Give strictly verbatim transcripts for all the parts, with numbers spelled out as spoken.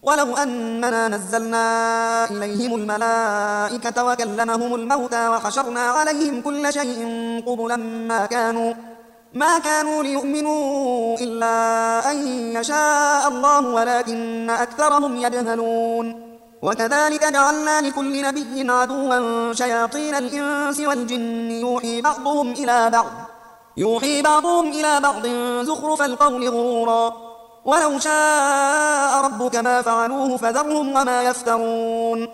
ولو أننا نزلنا إليهم الملائكة وكلمهم الموتى وحشرنا عليهم كل شيء قبلا ما كانوا ما كانوا ليؤمنوا إلا أن يشاء الله ولكن أكثرهم يجهلون وكذلك جعلنا لكل نبي عدوا شياطين الإنس والجن يوحي بعضهم إلى بعض يوحي بعضهم إلى بعض زخرف القول غرورا ولو شاء ربك ما فعلوه فذرهم وما يفترون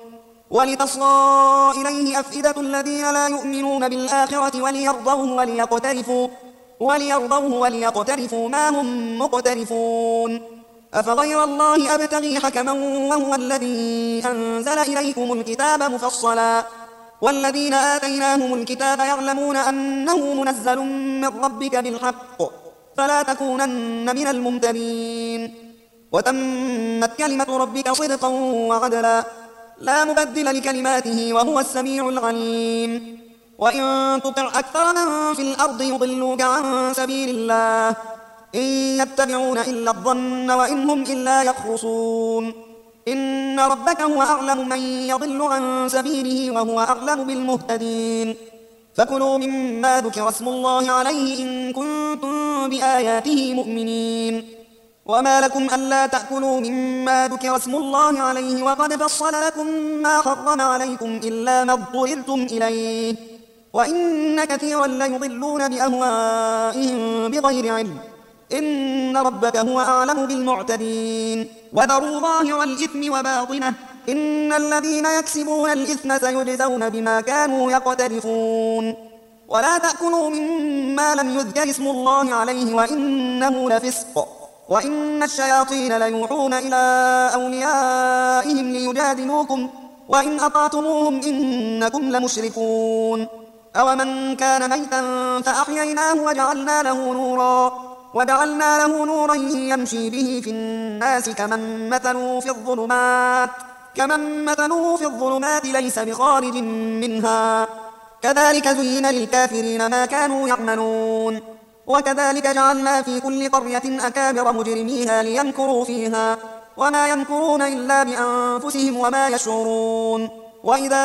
ولتصغى إليه أفئدة الذين لا يؤمنون بالآخرة وليرضوه وليقترفوا وليرضوه وليقترفوا ما هم مقترفون أفغير الله أبتغي حكما وهو الذي أنزل إليكم الكتاب مفصلا والذين آتيناهم الكتاب يعلمون أنه منزل من ربك بالحق فلا تكونن من الممترين وتمت كلمة ربك صدقا وعدلا لا مبدل لكلماته وهو السميع العليم وإن تطع أكثر من في الأرض يضلوك عن سبيل الله إن يتبعون إلا الظن وإن هم إلا يخرصون إن ربك هو أعلم من يضل عن سبيله وهو أعلم بالمهتدين فكلوا مما ذكر اسم الله عليه إن كنتم بآياته مؤمنين وما لكم ألا تأكلوا مما ذكر اسم الله عليه وقد فصل لكم ما حرم عليكم إلا ما اضطررتم إليه وإن كثيرا ليضلون بأهوائهم بغير علم إن ربك هو أعلم بالمعتدين وذروا ظاهر الإثم وباطنه إن الذين يكسبون الإثم سيجزون بما كانوا يقترفون ولا تأكلوا مما لم يذكر اسم الله عليه وإنه لفسق وإن الشياطين ليوحون إلى أوليائهم ليجادلوكم وإن أطعتموهم إنكم لمشركون أومن كان ميتا فأحييناه وجعلنا له نورا وجعلنا له نورا يمشي به في الناس كمن مثله في الظلمات كمن مثله في الظلمات ليس بخارج منها كذلك زين للكافرين ما كانوا يعملون وكذلك جعلنا في كل قرية أكابر مجرميها ليمكروا فيها وما يمكرون إلا بأنفسهم وما يشعرون وإذا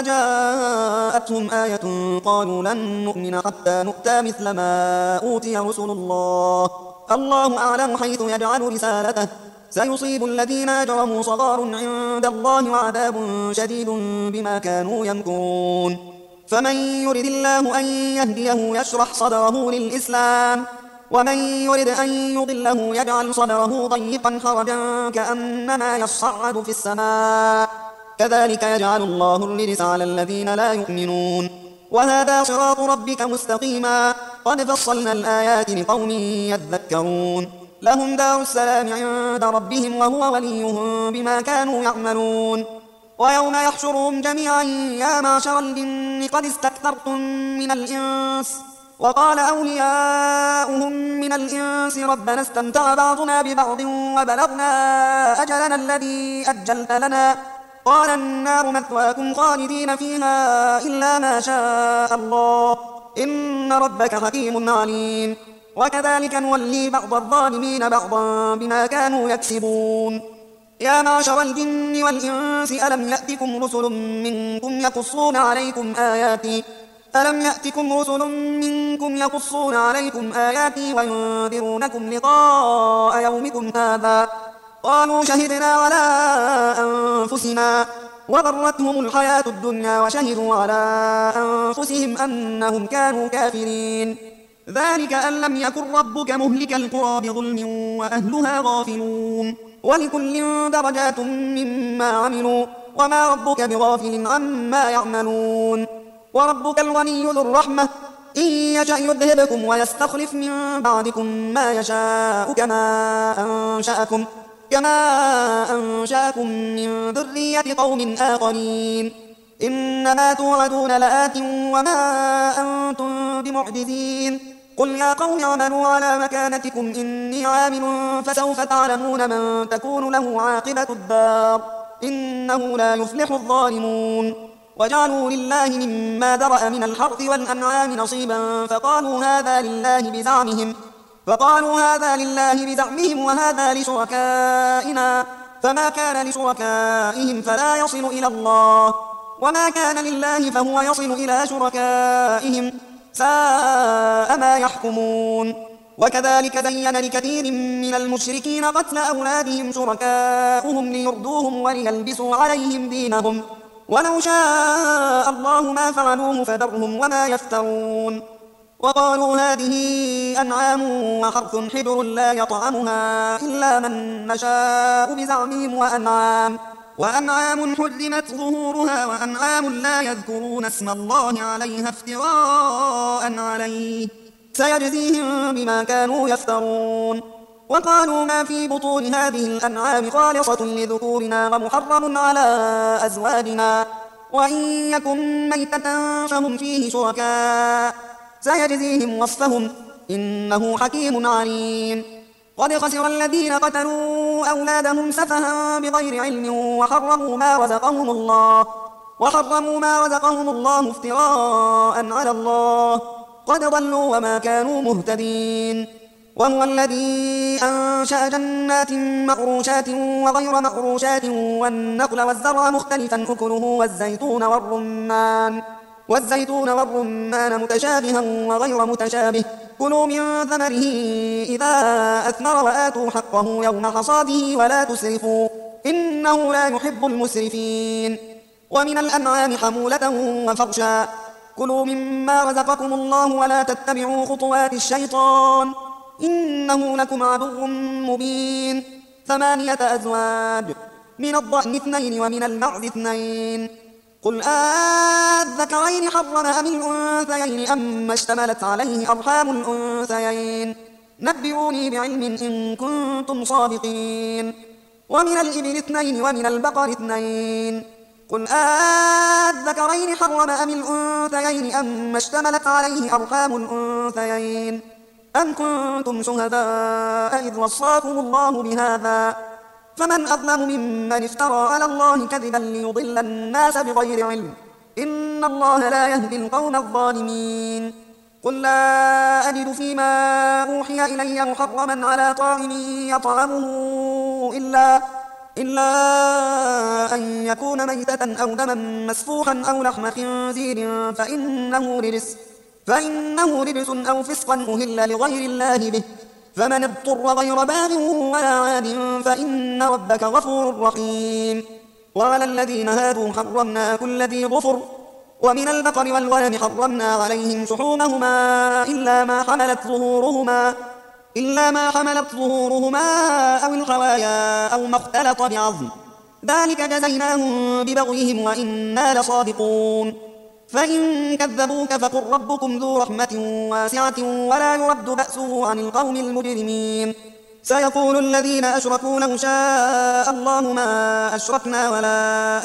جاءتهم آية قالوا لن نؤمن حتى نؤتى مثل ما أوتي رسل الله الله أعلم حيث يجعل رسالته سيصيب الذين أجرموا صغار عند الله وعذاب شديد بما كانوا يمكرون فمن يرد الله أن يهديه يشرح صدره للإسلام ومن يرد أن يضله يجعل صدره ضيقا حرجا كأنما يصعد في السماء كذلك يجعل الله الرجس على الذين لا يؤمنون وهذا صراط ربك مستقيما قد فصلنا الآيات لقوم يذكرون لهم دار السلام عند ربهم وهو وليهم بما كانوا يعملون ويوم يحشرهم جميعا يا معشر الجن قد استكثرتم من الإنس وقال أولياؤهم من الإنس ربنا استمتع بعضنا ببعض وبلغنا أجلنا الذي أجلت لنا قال النار مثواكم خالدين فيها إلا ما شاء الله إن ربك حكيم عليم وكذلك نولي بعض الظالمين بعضا بما كانوا يكسبون يا معشر الجن والإنس ألم يأتكم رسل منكم يقصون عليكم آياتي ألم يأتكم رسل منكم يقصون عليكم آياتي وينذرونكم لقاء يومكم هذا قالوا شهدنا على أنفسنا وغرتهم الحياة الدنيا وشهدوا على أنفسهم أنهم كانوا كافرين ذلك أن لم يكن ربك مهلك القرى بظلم وأهلها غافلون ولكل درجات مما عملوا وما ربك بغافل عما يعملون وربك الغني ذو الرحمة إن يشأ يذهبكم ويستخلف من بعدكم ما يشاء كما أنشأكم كما أنشأكم من ذرية قوم آخرين إنما توعدون لآت وما أنتم بمعجزين قل يا قوم اعملوا على مكانتكم إني عامل فسوف تعلمون من تكون له عاقبة الدار إنه لا يفلح الظالمون وجعلوا لله مما ذرأ من الحرث والأنعام نصيبا فقالوا هذا لله بزعمهم فقالوا هذا لله بزعمهم وهذا لشركائنا فما كان لشركائهم فلا يصل إلى الله، وما كان لله فهو يصل إلى شركائهم، ساء ما يحكمون. وكذلك زين لكثير من المشركين قتل أولادهم شركاؤهم ليردوهم وليلبسوا عليهم دينهم، ولو شاء الله ما فعلوه فذرهم وما يفترون. وقالوا هذه أنعام وحرث حجر لا يطعمها إلا من نشاء بزعمهم، وأنعام وأنعام حرمت ظهورها وأنعام لا يذكرون اسم الله عليها افتراء عليه، سيجزيهم بما كانوا يفترون. وقالوا ما في بطون هذه الأنعام خالصة لذكورنا ومحرم على أزواجنا، وإن يكن ميتة فهم فيه شركاء، سيجزيهم وصفهم إنه حكيم عليم. قد خسر الذين قتلوا أولادهم سفها بغير علم وحرموا ما رزقهم الله وحرموا ما رزقهم الله افتراء على الله، قد ضلوا وما كانوا مهتدين. وهو الذي أنشأ جنات مغروشات وغير مغروشات والنخل والزرع مختلفا أكله والزيتون والرمان والزيتون والرمان متشابها وغير متشابه، كلوا من ثمره إذا أثمر وآتوا حقه يوم حصاده ولا تسرفوا إنه لا يحب المسرفين. ومن الأنعام حمولة وفرشا، كلوا مما رزقكم الله ولا تتبعوا خطوات الشيطان إنه لكم عدو مبين. ثمانية أزواج، من الضأن اثنين ومن المعز اثنين، قل آذكرين حرم أم الأنثيين أما اشتملت عليه أرحام الأنثيين، نبئوني بعلم إن كنتم صادقين. ومن الإبل اثنين ومن البقر اثنين، قل آذكرين حرم أم الأنثيين أما اشتملت عليه أرحام الأنثيين، أم كنتم شهداء إذ وصاكم الله بهذا، فمن أظلم ممن افترى على الله كذبا ليضل الناس بغير علم، إن الله لا يهدي القوم الظالمين. قل لا أجد فيما أوحي إلي محرما على طاعم يطعمه إلا إلا أن يكون ميتة أو دما مسفوحا أو لحم خنزير فإنه رجس فإنه رجس أو فسقا أهل لغير الله به، فمن اضطر غير باغ ولا عاد فإن ربك غفور رحيم. وعلى الذين هادوا حرمنا كل ذي ظفر، ومن البقر والغنم حرمنا عليهم شحومهما إلا ما حملت ظهورهما إلا ما حملت ظهورهما أو الخوايا أو ما اختلط بعظم، ذلك جزيناهم ببغيهم وإنا لصادقون. فإن كذبوك فقل ربكم ذو رحمة واسعة ولا يرد بأسه عن القوم المجرمين. سيقول الذين أشركوا لو شاء الله ما أشركنا ولا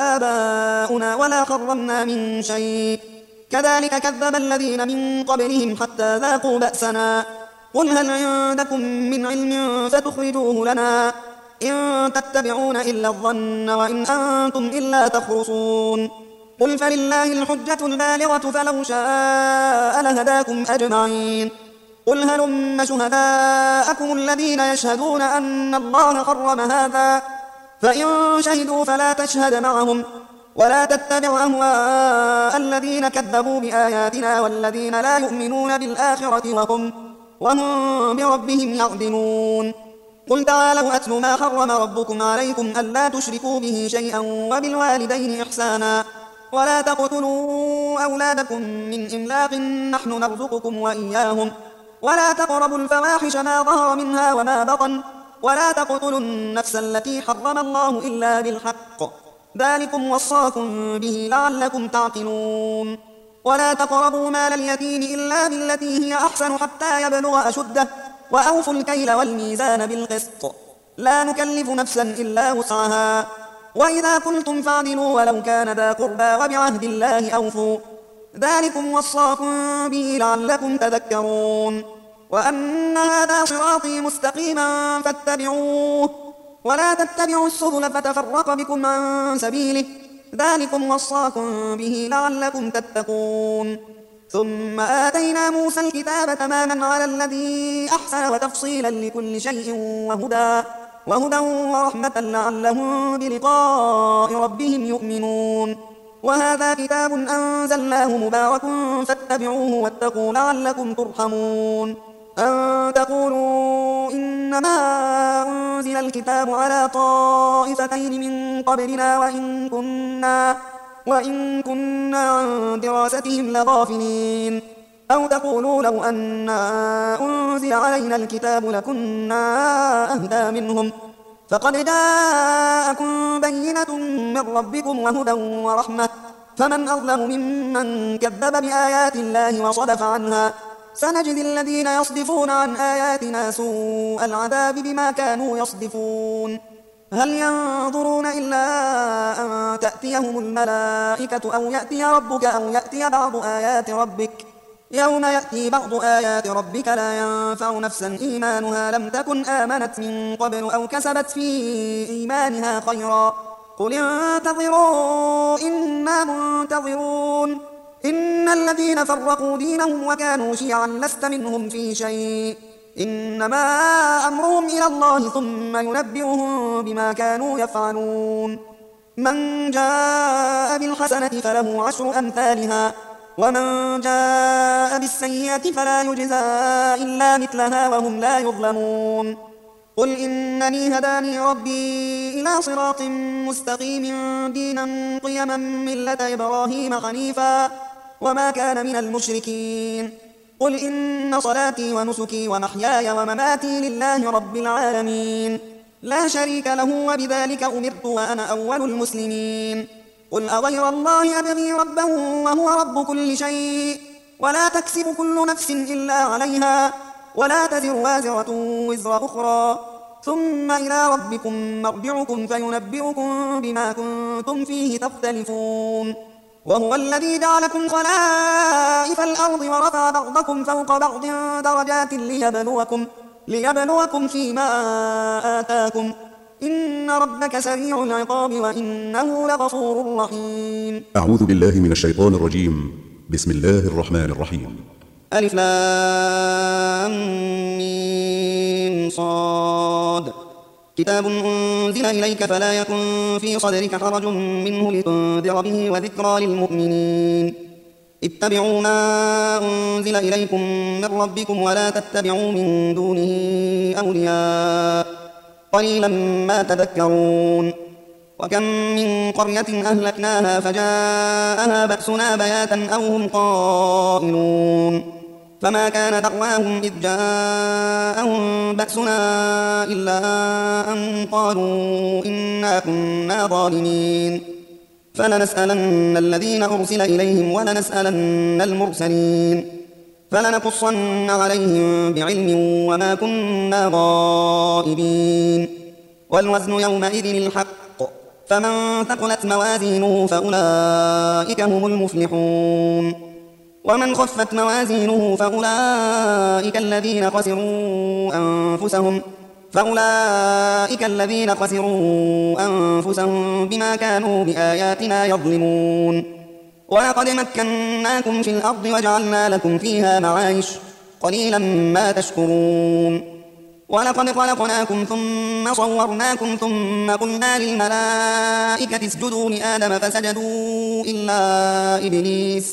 آباؤنا ولا حرمنا من شيء، كذلك كذب الذين من قبلهم حتى ذاقوا بأسنا. قل هل عندكم من علم فتخرجوه لنا، إن تتبعون إلا الظن وإن أنتم إلا تخرصون. قل فلله الحجة البالغة فلو شاء لهداكم أجمعين. قل هلم شهداءكم الذين يشهدون أن الله حرم هذا، فإن شهدوا فلا تشهد معهم ولا تتبع أهواء الذين كذبوا بآياتنا والذين لا يؤمنون بالآخرة وهم, وهم بربهم يعدلون. قل تعالوا أتل ما حرم ربكم عليكم ألا تشركوا به شيئا وبالوالدين إحسانا ولا تقتلوا أولادكم من إملاق نحن نرزقكم وإياهم ولا تقربوا الفواحش ما ظهر منها وما بطن ولا تقتلوا النفس التي حرم الله إلا بالحق، ذلكم وصاكم به لعلكم تعقلون. ولا تقربوا مال اليتيم إلا بالتي هي أحسن حتى يبلغ أشده، وأوفوا الكيل والميزان بالقسط، لا نكلف نفسا إلا وسعها، وإذا قلتم فاعدلوا ولو كان ذا قربى وبعهد الله أوفوا، ذلكم وصاكم به لعلكم تذكرون. وأن هذا صراطي مستقيما فاتبعوه ولا تتبعوا السبل فتفرق بكم عن سبيله، ذلكم وصاكم به لعلكم تتقون. ثم آتينا موسى الكتاب تماما على الذي أحسن وتفصيلا لكل شيء وهدى, وهدى ورحمة لعلهم بلقاء ربهم يؤمنون. وهذا كتاب أنزلناه مبارك فاتبعوه واتقوا لعلكم ترحمون. أن تقولوا إنما أنزل الكتاب على طائفتين من قبلنا وإن كنا, وإن كنا عن دراستهم لغافلين. أو تقولوا لو أنا أنزل علينا الكتاب لكنا أهدى منهم. فقد جاءكم بينة من ربكم وهدى ورحمة، فمن أظلم ممن كذب بآيات الله وصدف عنها. سنجزي الذين يصدفون عن آياتنا سوء العذاب بما كانوا يصدفون. هل ينظرون إلا أن تأتيهم الملائكة أو يأتي ربك أو يأتي بعض آيات ربك؟ يوم يأتي بعض آيات ربك لا ينفع نفسا إيمانها لم تكن آمنت من قبل أو كسبت في إيمانها خيرا. قل انتظروا إنا منتظرون. إن الذين فرقوا دينهم وكانوا شيعا لست منهم في شيء، إنما أمرهم إلى الله ثم ينبئهم بما كانوا يفعلون. من جاء بالحسنة فله عشر أمثالها، ومن جاء بالسيئة فلا يجزى إلا مثلها وهم لا يظلمون. قل إنني هداني ربي إلى صراط مستقيم دينا قيما ملة إبراهيم حنيفا وما كان من المشركين. قل إن صلاتي ونسكي ومحياي ومماتي لله رب العالمين لا شريك له وبذلك أمرت وأنا أول المسلمين. قل أغير الله أبغي ربا وهو رب كل شيء ولا تكسب كل نفس إلا عليها ولا تزر وازرة وزر أخرى ثم إلى ربكم مرجعكم فينبئكم بما كنتم فيه تختلفون. وهو الذي جعلكم خلائف الأرض ورفع بعضكم فوق بعض درجات ليبلوكم, ليبلوكم فيما آتاكم إن ربك سريع العقاب وإنه لغفور رحيم. أعوذ بالله من الشيطان الرجيم. بسم الله الرحمن الرحيم. ألف لام ميم صاد. كتاب أنزل إليك فلا يكن في صدرك حرج منه لتنذر به وذكرى للمؤمنين. اتبعوا ما أنزل إليكم من ربكم ولا تتبعوا من دونه أولياء قليلا ما تذكرون. وكم من قرية أهلكناها فجاءها بأسنا بياتا أو هم قائلون فما كان دعواهم إذ جاءهم بأسنا إلا أن قالوا إنا كنا ظالمين. فلنسألن الذين أرسل إليهم ولنسألن المرسلين فلنقصن عليهم بعلم وما كنا غائبين. والوزن يومئذ الحق فمن ثقلت موازينه فأولئك هم المفلحون ومن خفت موازينه فأولئك الذين خسروا أنفسهم فأولئك الذين خسروا أنفسهم بما كانوا بآياتنا يظلمون. ولقد مكناكم في الأرض وجعلنا لكم فيها معايش قليلا ما تشكرون. ولقد خلقناكم ثم صورناكم ثم قلنا للملائكة اسجدوا لآدم فسجدوا إلا إبليس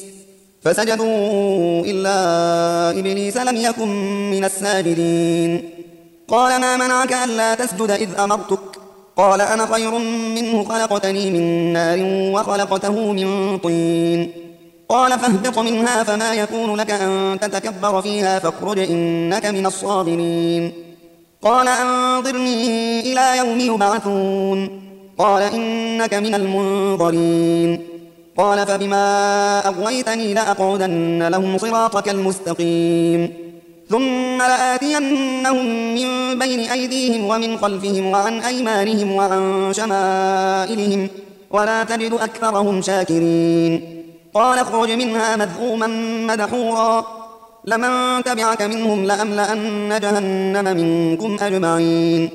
فسجدوا إلا إبليس لم يكن من الساجدين. قال ما منعك ألا تسجد إذ أمرتك؟ قال أنا خير منه خلقتني من نار وخلقته من طين. قال فاهبط منها فما يكون لك أن تتكبر فيها فاخرج إنك من الصاغرين. قال أنظرني إلى يوم يبعثون. قال إنك من المنظرين. قال فبما أغويتني لأقعدن لهم صراطك المستقيم ثم لآتينهم من بين أيديهم ومن خلفهم وعن أيمانهم وعن شمائلهم ولا تجد أكثرهم شاكرين. قال اخرج منها مذءوما مدحورا لمن تبعك منهم لأملأن جهنم منكم أجمعين.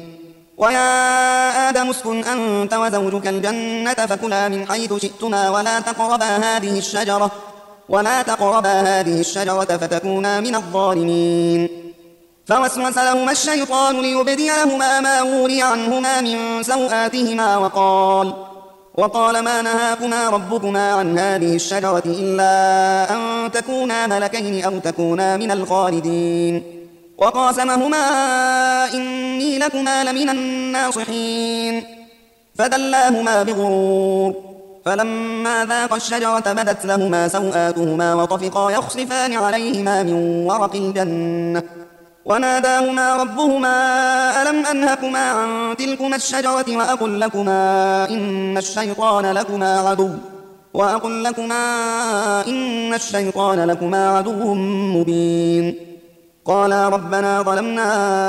ويا آدم اسكن أنت وزوجك الجنة فكلا من حيث شئتما ولا تقربا هذه الشجرة ولا تقربا هذه الشجرة فتكونا من الظالمين. فوسوس لهما الشيطان ليبدي لهما ما وري عنهما من سوآتهما وقال وقال ما نهاكما ربكما عن هذه الشجرة إلا أن تكونا ملكين أو تكونا من الخالدين وقاسمهما إني لكما لمن الناصحين فدلاهما بغرور فلما ذاقا الشجرة بدت لهما سوآتهما وطفقا يخصفان عليهما من ورق الجنة وناداهما ربهما ألم أنهكما عن تلكما الشجرة وأقل لكما إن الشيطان لكما عدو وأقل لكما إن الشيطان لكما عدو مبين قالا ربنا ظلمنا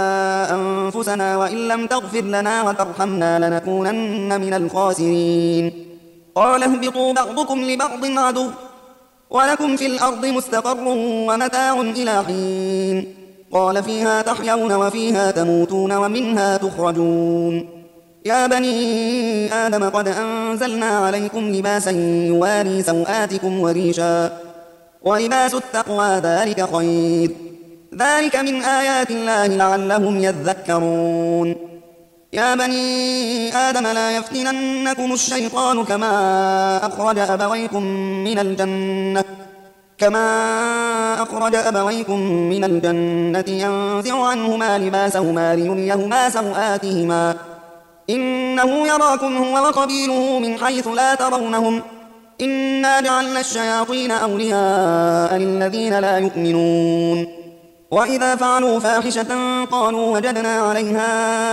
أنفسنا وإن لم تغفر لنا وترحمنا لنكونن من الخاسرين قال اهبطوا بعضكم لبعض عدو ولكم في الأرض مستقر ومتاع إلى حين قال فيها تحيون وفيها تموتون ومنها تخرجون يا بني آدم قد أنزلنا عليكم لباسا يواري سوآتكم وريشا ولباس التقوى ذلك خير ذلك من آيات الله لعلهم يذكرون يا بني آدم لا يفتننكم الشيطان كما أخرج أبويكم من الجنة كما أخرج أبويكم من الجنة ينزع عنهما لباسهما ليريهما سوآتهما إنه يراكم هو وقبيله من حيث لا ترونهم إنا جعلنا الشياطين أولياء للذين لا يؤمنون وإذا فعلوا فاحشة قالوا وجدنا عليها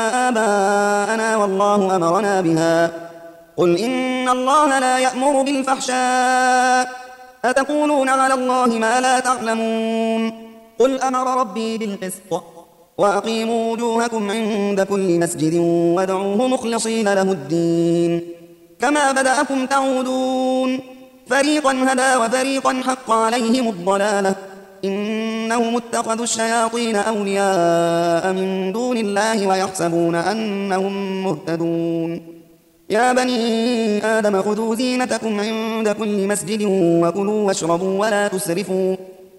آباءنا والله أمرنا بها قل إن الله لا يأمر بالفحشاء أتقولون على الله ما لا تعلمون قل أمر ربي بالقسط وأقيموا وجوهكم عند كل مسجد وادعوه مخلصين له الدين كما بدأكم تعودون فريقا هدى وفريقا حق عليهم الضلالة إنهم اتخذوا الشياطين أولياء من دون الله ويحسبون أنهم مهتدون يا بني آدم خذوا زينتكم عند كل مسجد وكلوا واشربوا ولا تسرفوا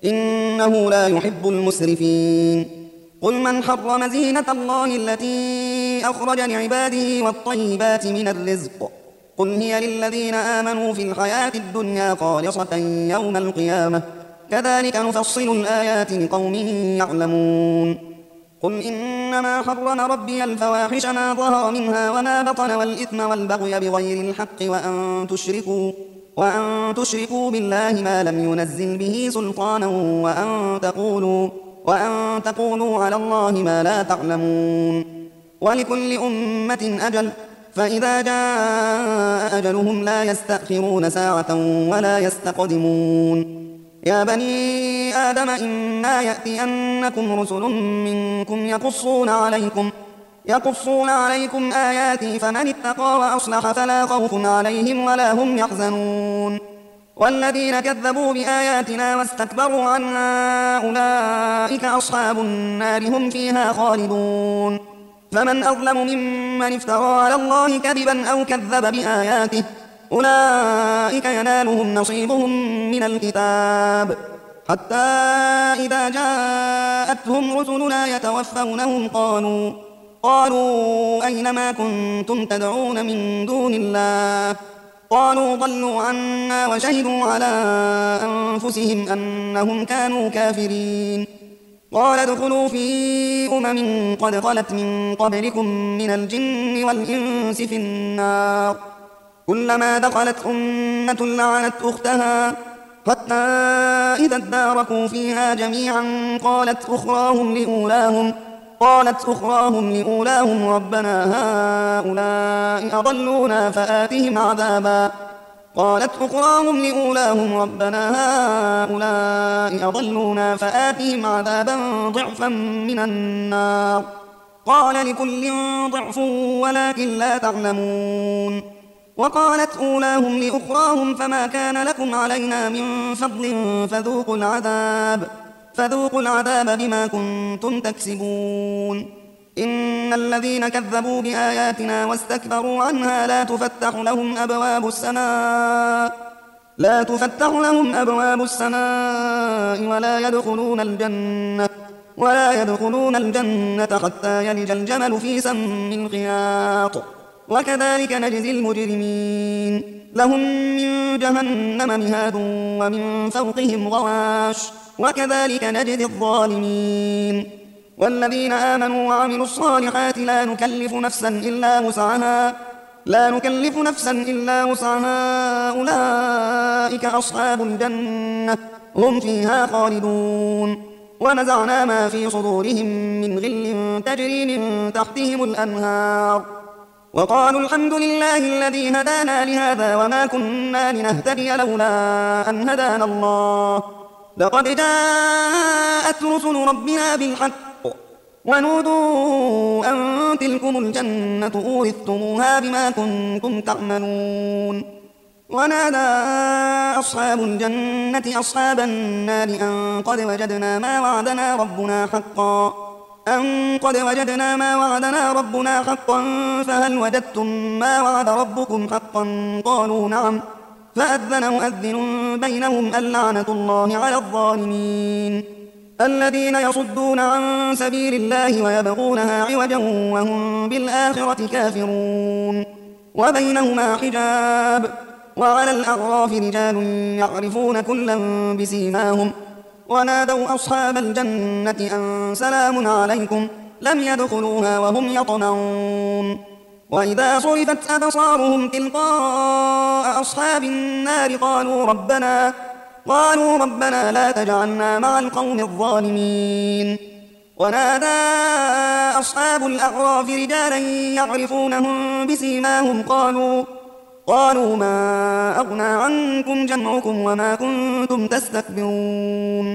إنه لا يحب المسرفين قل من حرم زينة الله التي أخرج لعباده والطيبات من الرزق قل هي للذين آمنوا في الحياة الدنيا خالصة يوم القيامة كذلك نفصل الآيات لقوم يعلمون قل إنما حرم ربي الفواحش ما ظهر منها وما بطن والإثم والبغي بغير الحق وأن تشركوا, وأن تشركوا بالله ما لم ينزل به سلطانا وأن تقولوا, وأن تقولوا على الله ما لا تعلمون ولكل أمة أجل فإذا جاء أجلهم لا يستأخرون ساعة ولا يستقدمون يا بني آدم إما يأتينكم رسل منكم يقصون عليكم يقصون عليكم آياتي فمن اتقى وأصلح فلا خوف عليهم ولا هم يحزنون والذين كذبوا بآياتنا واستكبروا عنها أولئك أصحاب النار هم فيها خالدون فمن أظلم ممن افترى على الله كذبا أو كذب بآياته أولئك ينالهم نصيبهم من الكتاب حتى إذا جاءتهم رسلنا يتوفونهم قالوا قالوا أين ما كنتم تدعون من دون الله قالوا ضلوا عنا وشهدوا على أنفسهم أنهم كانوا كافرين قال ادخلوا في أمم قد خلت من قبلكم من الجن والإنس في النار كلما دخلت أمة لعنت أختها حتى إذا اداركوا فيها جميعا قالت أخراهم لأولاهم قالت أخراهم لأولاهم ربنا هؤلاء أضلونا فآتهم عذابا قالت أخراهم لأولاهم ربنا هؤلاء أضلونا فآتهم عذابا ضعفا من النار قال لكل ضعف ولكن لا تعلمون وقالت أولاهم لأخراهم فما كان لكم علينا من فضل فذوقوا العذاب فذوقوا العذاب بما كنتم تكسبون إن الذين كذبوا بآياتنا واستكبروا عنها لا تفتح لهم أبواب السماء لا تفتح لهم أبواب السماء ولا يدخلون الجنة ولا يدخلون الجنة حتى يلج الجمل في سم الخياط وكذلك نجزي المجرمين لهم من جهنم مهاد ومن فوقهم غواش وكذلك نجزي الظالمين والذين آمنوا وعملوا الصالحات لا نكلف نفسا إلا وسعها لا نكلف نفسا إلا وسعها أولئك أصحاب الجنة هم فيها خالدون ونزعنا ما في صدورهم من غل تجري من تحتهم الأنهار وقالوا الحمد لله الذي هدانا لهذا وما كنا لنهتدي لولا أن هدانا الله لقد جاءت رسل ربنا بالحق ونودوا أن تلكم الجنة أورثتموها بما كنتم تعملون ونادى أصحاب الجنة أصحاب النار أن قد وجدنا ما وعدنا ربنا حقا أن قد وجدنا ما وعدنا ربنا حقا فهل وجدتم ما وعد ربكم حقا قالوا نعم فأذن مؤذن بينهم اللعنة الله على الظالمين الذين يصدون عن سبيل الله ويبغونها عوجا وهم بالآخرة كافرون وبينهما حجاب وعلى الأعراف رجال يعرفون كلا بسيماهم ونادوا أصحاب الجنة أن سلام عليكم لم يدخلوها وهم يطمعون وإذا صرفت أبصارهم تلقاء أصحاب النار قالوا ربنا قالوا ربنا لا تجعلنا مع القوم الظالمين ونادى أصحاب الأعراف رجالا يعرفونهم بسيماهم قالوا قالوا ما أغنى عنكم جمعكم وما كنتم تستكبرون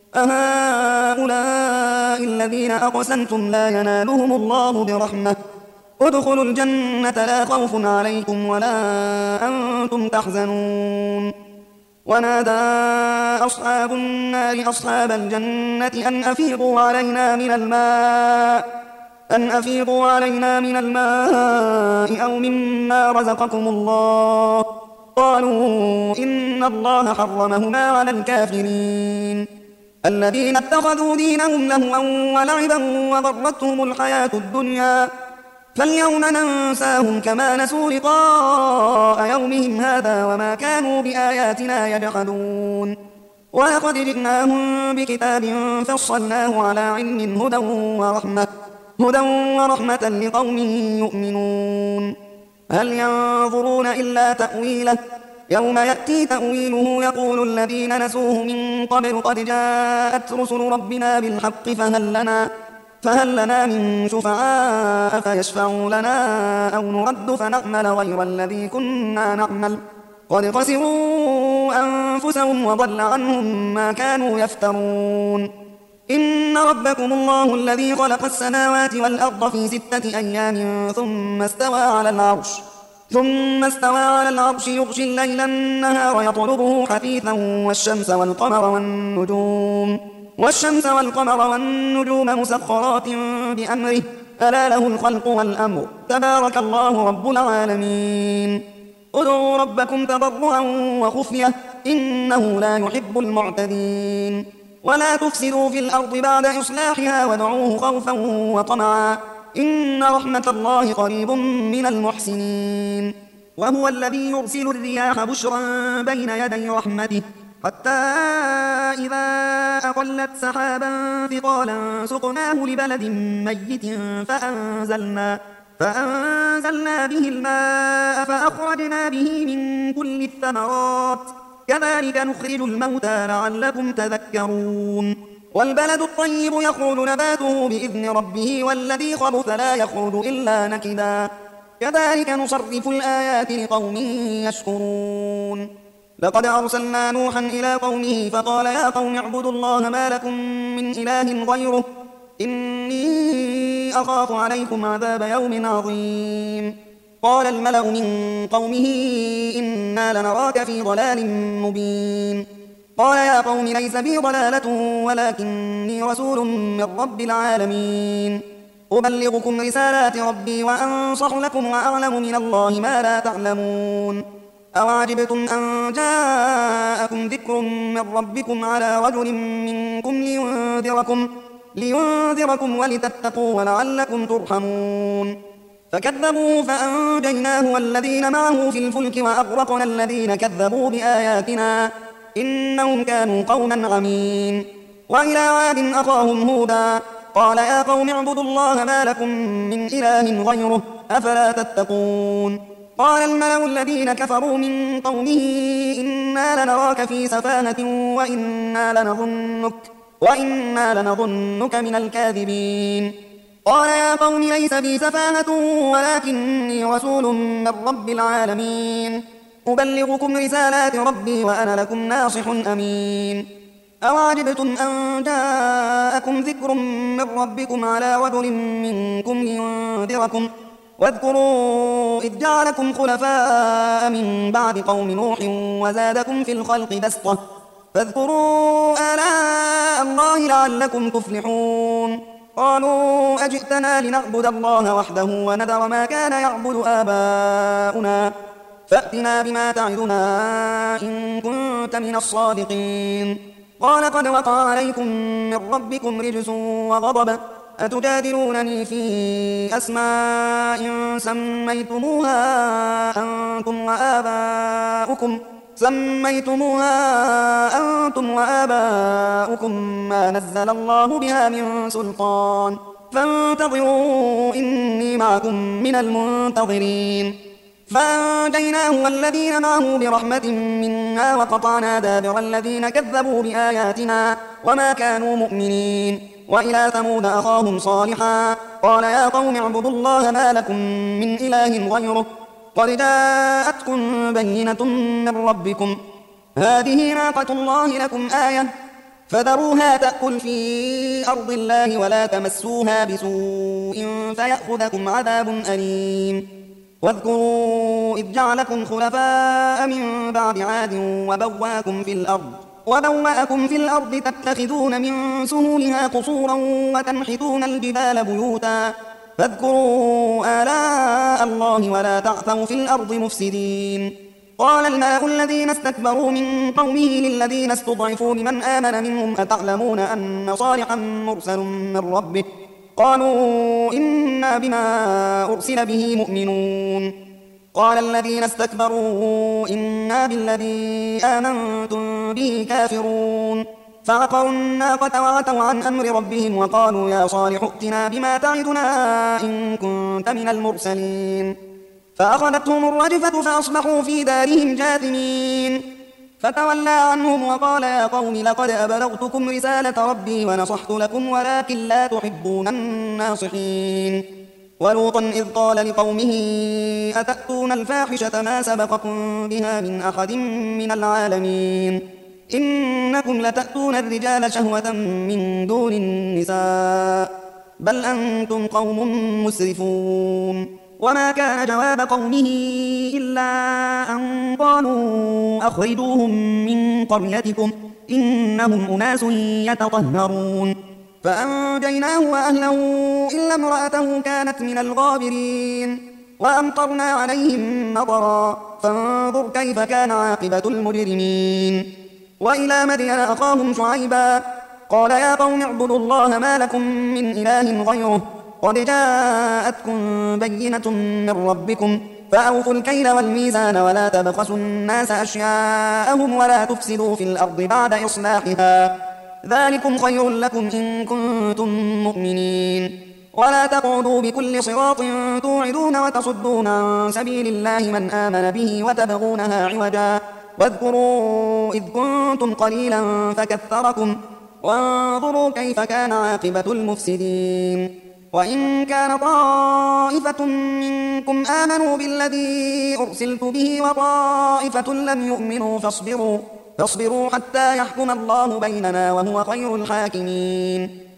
أهؤلاء الذين أقسمتم لا ينالهم الله برحمة ادخلوا الجنة لا خوف عليكم ولا أنتم تحزنون ونادى أصحاب النار أصحاب الجنة أن أفيضوا علينا من الماء أن أفيضوا علينا من الماء أو مما رزقكم الله قالوا إن الله حرمهما على الكافرين الذين اتخذوا دينهم لهوا ولعبا وغرتهم الحياة الدنيا فاليوم ننساهم كما نسوا لقاء يومهم هذا وما كانوا بآياتنا يجحدون ولقد جئناهم بكتاب فصلناه على علم هدى ورحمة هدى ورحمة لقوم يؤمنون هل ينظرون إلا تأويله يوم يأتي تأويله يقول الذين نسوه من قبل قد جاءت رسل ربنا بالحق فهل لنا فهل لنا من شفعاء فيشفعوا لنا أو نرد فنعمل غير الذي كنا نعمل قد خسروا أنفسهم وضل عنهم ما كانوا يفترون إن ربكم الله الذي خلق السماوات والأرض في ستة أيام ثم استوى على العرش ثم استوى على العرش يغشي الليل النهار يطلبه حثيثا والشمس والقمر والنجوم والشمس والقمر والنجوم مسخرات بأمره ألا له الخلق والأمر تبارك الله رب العالمين ادعوا ربكم تضرعا وخفية إنه لا يحب المعتدين ولا تفسدوا في الأرض بعد إصلاحها وادعوه خوفا وطمعا إن رحمة الله قريب من المحسنين وهو الذي يرسل الرياح بشرا بين يدي رحمته حتى إذا أقلت سحابا ثقالا سقناه لبلد ميت فأنزلنا, فأنزلنا به الماء فأخرجنا به من كل الثمرات كذلك نخرج الموتى لعلكم تذكرون والبلد الطيب يخرج نباته بإذن ربه والذي خبث لا يخرج إلا نكدا كذلك نصرف الآيات لقوم يشكرون لقد أرسلنا نوحا إلى قومه فقال يا قوم اعبدوا الله ما لكم من إله غيره إني أخاف عليكم عذاب يوم عظيم قال الملأ من قومه إنا لنراك في ضلال مبين قال يا قوم ليس بي ضلالة ولكني رسول من رب العالمين أبلغكم رسالات ربي وأنصح لكم وأعلم من الله ما لا تعلمون أوعجبتم أن جاءكم ذكر من ربكم على رجل منكم لينذركم لينذركم ولتتقوا ولعلكم ترحمون. فكذبوه فأنجيناه والذين معه في الفلك وأغرقنا الذين كذبوا بآياتنا إنهم كانوا قوما عمين. وإلى عاد أخاهم هودا قال يا قوم اعبدوا الله ما لكم من إله غيره أفلا تتقون. قال الملأ الذين كفروا من قومه إنا لنراك في سفاهة وإنا لنظنك, وإنا لنظنك من الكاذبين. قال يا قوم ليس بي سفاهة ولكني رسول من رب العالمين أبلغكم رسالات ربي وأنا لكم ناصح أمين. أوعجبتم أن جاءكم ذكر من ربكم على رجل منكم لينذركم واذكروا إذ جعلكم خلفاء من بعد قوم نوح وزادكم في الخلق بسطة فاذكروا آلاء الله لعلكم تفلحون. قالوا أجئتنا لنعبد الله وحده وندر ما كان يعبد آباؤنا فأتنا بما تعدنا إن كنت من الصادقين. قال قد وقع عليكم من ربكم رجس وغضب أتجادلونني في أسماء سميتموها أنتم وآباؤكم سميتموها أنتم وآباؤكم ما نزل الله بها من سلطان فانتظروا إني معكم من المنتظرين. فأنجيناه والذين معه برحمة منا وقطعنا دابر الذين كذبوا بآياتنا وما كانوا مؤمنين. وإلى ثمود أخاهم صالحا قال يا قوم اعبدوا الله ما لكم من إله غيره قد جاءتكم بينة من ربكم هذه ناقة الله لكم آية فذروها تأكل في أرض الله ولا تمسوها بسوء فيأخذكم عذاب أليم. واذكروا إذ جعلكم خلفاء من بعد عاد وبواكم في الأرض وبوأكم في الأرض تتخذون من سهولها قصورا وتنحتون الجبال بيوتا فاذكروا آلاء الله ولا تعثوا في الأرض مفسدين. قال الملأ الذين استكبروا من قومه للذين استضعفوا لمن آمن منهم أتعلمون أن صالحا مرسل من ربه قالوا إنا بما أرسل به مؤمنون. قال الذين استكبروا إنا بالذي آمنتم به كافرون فعقروا الناقة وعتوا عن أمر ربهم وقالوا يا صالح ائتنا بما تعدنا إن كنت من المرسلين. فأخذتهم الرجفة فأصبحوا في دارهم جاثمين فتولى عنهم وقال يا قوم لقد أبلغتكم رسالة ربي ونصحت لكم ولكن لا تحبون الناصحين. ولوطا إذ قال لقومه أتأتون الفاحشة ما سبقكم بها من أحد من العالمين إنكم لتأتون الرجال شهوة من دون النساء بل أنتم قوم مسرفون. وما كان جواب قومه إلا أن قالوا أخرجوهم من قريتكم إنهم أناس يتطهرون. فأنجيناه وأهله إلا امرأته كانت من الغابرين وأمطرنا عليهم مطرا فانظر كيف كان عاقبة المجرمين. وإلى مدين أخاهم شعيبا قال يا قوم اعبدوا الله ما لكم من إله غيره قد جاءتكم بينة من ربكم فأوفوا الكيل والميزان ولا تبخسوا الناس أشياءهم ولا تفسدوا في الأرض بعد إصلاحها ذلكم خير لكم إن كنتم مؤمنين. ولا تقعدوا بكل صراط توعدون وتصدون عن سبيل الله من آمن به وتبغونها عوجا واذكروا إذ كنتم قليلا فكثركم وانظروا كيف كان عاقبة المفسدين. وإن كان طائفة منكم آمنوا بالذي أرسلت به وطائفة لم يؤمنوا فاصبروا, فاصبروا حتى يحكم الله بيننا وهو خير الحاكمين.